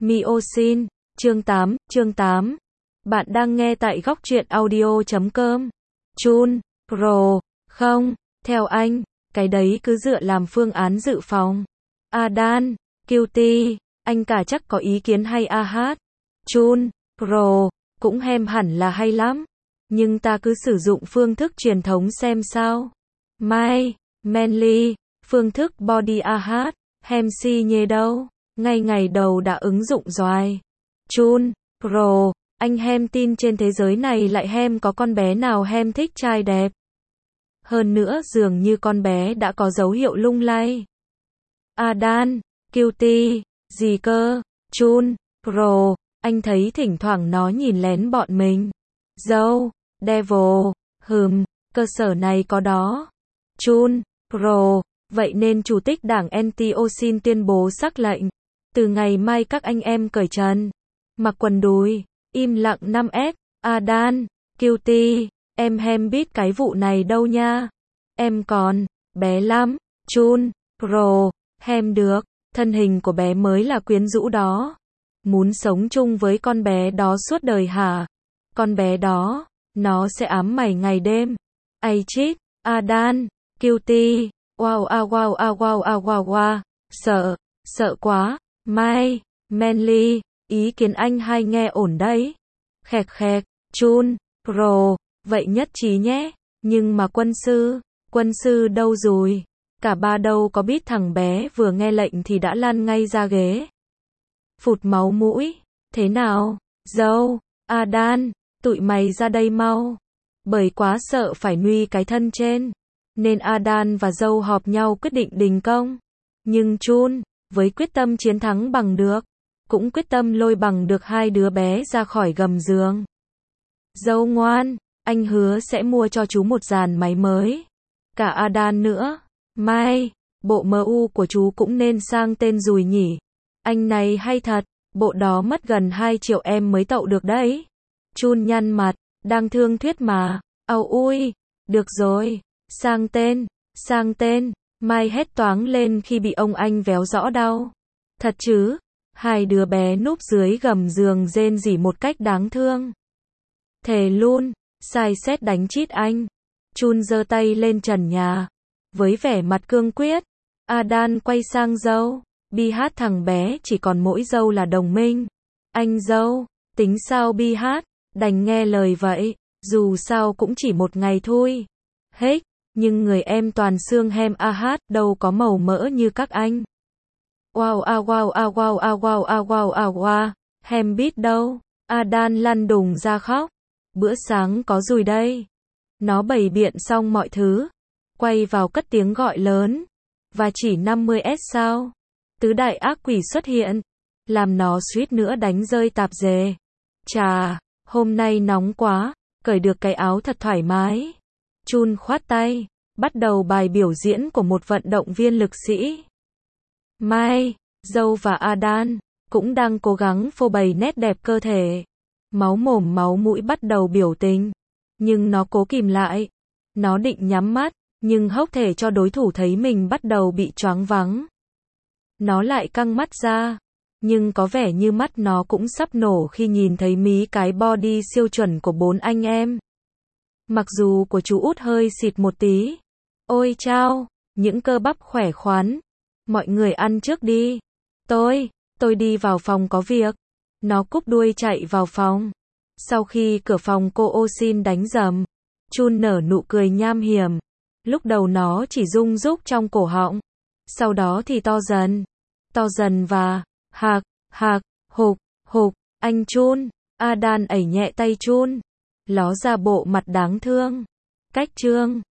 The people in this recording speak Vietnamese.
Myosin, chương 8. Bạn đang nghe tại góc truyện audio.com. Chun, Pro, không, theo anh, cái đấy cứ dựa làm phương án dự phòng. Adan, Cutie, anh cả chắc có ý kiến hay a hát. Chun, Pro, cũng hẳn là hay lắm. Nhưng ta cứ sử dụng phương thức truyền thống xem sao. Mai, Manly, phương thức body a hát, si nhê đâu. Ngay ngày đầu đã ứng dụng rồi. Chun, Pro, anh tin trên thế giới này lại có con bé nào thích trai đẹp. Hơn nữa dường như con bé đã có dấu hiệu lung lay. Adan, Cutie, gì cơ? Chun, Pro, anh thấy thỉnh thoảng nó nhìn lén bọn mình. Dâu, Devil, cơ sở này có đó. Chun, Pro, vậy nên Chủ tịch đảng Antiosin tuyên bố sắc lệnh. Từ ngày mai các anh em cởi trần, mặc quần đùi, im lặng 5F, Adan, Cutie, em biết cái vụ này đâu nha. Em còn bé lắm. Chun, Pro, được, thân hình của bé mới là quyến rũ đó. Muốn sống chung với con bé đó suốt đời hả? Con bé đó, nó sẽ ám mày ngày đêm. Ai chít, Adan, Cutie, wow, sợ quá. Mai, Manly, ý kiến anh hay nghe ổn đấy. Khẹt, Chun, Pro, vậy nhất trí nhé. Nhưng mà quân sư đâu rồi? Cả ba đâu có biết thằng bé vừa nghe lệnh thì đã lăn ngay ra ghế. Phụt máu mũi. Thế nào? Dâu, Adan, tụi mày ra đây mau. Bởi quá sợ phải nuôi cái thân trên, nên Adan và dâu họp nhau quyết định đình công. Nhưng Chun, với quyết tâm chiến thắng bằng được, cũng quyết tâm lôi bằng được hai đứa bé ra khỏi gầm giường. Dâu ngoan, anh hứa sẽ mua cho chú một dàn máy mới. Cả Adan nữa. Mai, bộ MU của chú cũng nên sang tên rồi nhỉ. Anh này hay thật, bộ đó mất gần 2 triệu em mới tậu được đấy. Chun nhăn mặt, đang thương thuyết mà. Ау ui, được rồi, sang tên. Mai hét toáng lên khi bị ông anh véo rõ đau. Thật chứ? Hai đứa bé núp dưới gầm giường rên rỉ một cách đáng thương. Thề luôn, sai xét đánh chít anh. Chun giơ tay lên trần nhà, với vẻ mặt cương quyết. Adan quay sang dâu. Bi thằng bé chỉ còn mỗi dâu là đồng minh. Anh dâu, tính sao Bi, đành nghe lời vậy. Dù sao cũng chỉ một ngày thôi. Nhưng người em toàn xương đâu có màu mỡ như các anh. Wow, biết đâu. Adan lăn đùng ra khóc. Bữa sáng có rồi đây. Nó bày biện xong mọi thứ, quay vào cất tiếng gọi lớn. Và chỉ 50S sao? Tứ đại ác quỷ xuất hiện, làm nó suýt nữa đánh rơi tạp dề. Chà, hôm nay nóng quá, cởi được cái áo thật thoải mái. Chun khoát tay, bắt đầu bài biểu diễn của một vận động viên lực sĩ. Mai, dâu và Adan cũng đang cố gắng phô bày nét đẹp cơ thể. Máu mồm máu mũi bắt đầu biểu tình, nhưng nó cố kìm lại. Nó định nhắm mắt, nhưng hốc thể cho đối thủ thấy mình bắt đầu bị choáng váng. Nó lại căng mắt ra, nhưng có vẻ như mắt nó cũng sắp nổ khi nhìn thấy cái body siêu chuẩn của 4 anh em. Mặc dù của chú út hơi xịt một tí. Ôi chao, những cơ bắp khỏe khoắn. Mọi người ăn trước đi. Tôi đi vào phòng có việc. Nó cúp đuôi chạy vào phòng. Sau khi cửa phòng cô Osin đánh rầm, Chun nở nụ cười nham hiểm. Lúc đầu nó chỉ rung rúc trong cổ họng. Sau đó thì to dần và hục, anh Chun. Adan ẩy nhẹ tay Chun, ló ra bộ mặt đáng thương. Cách trương.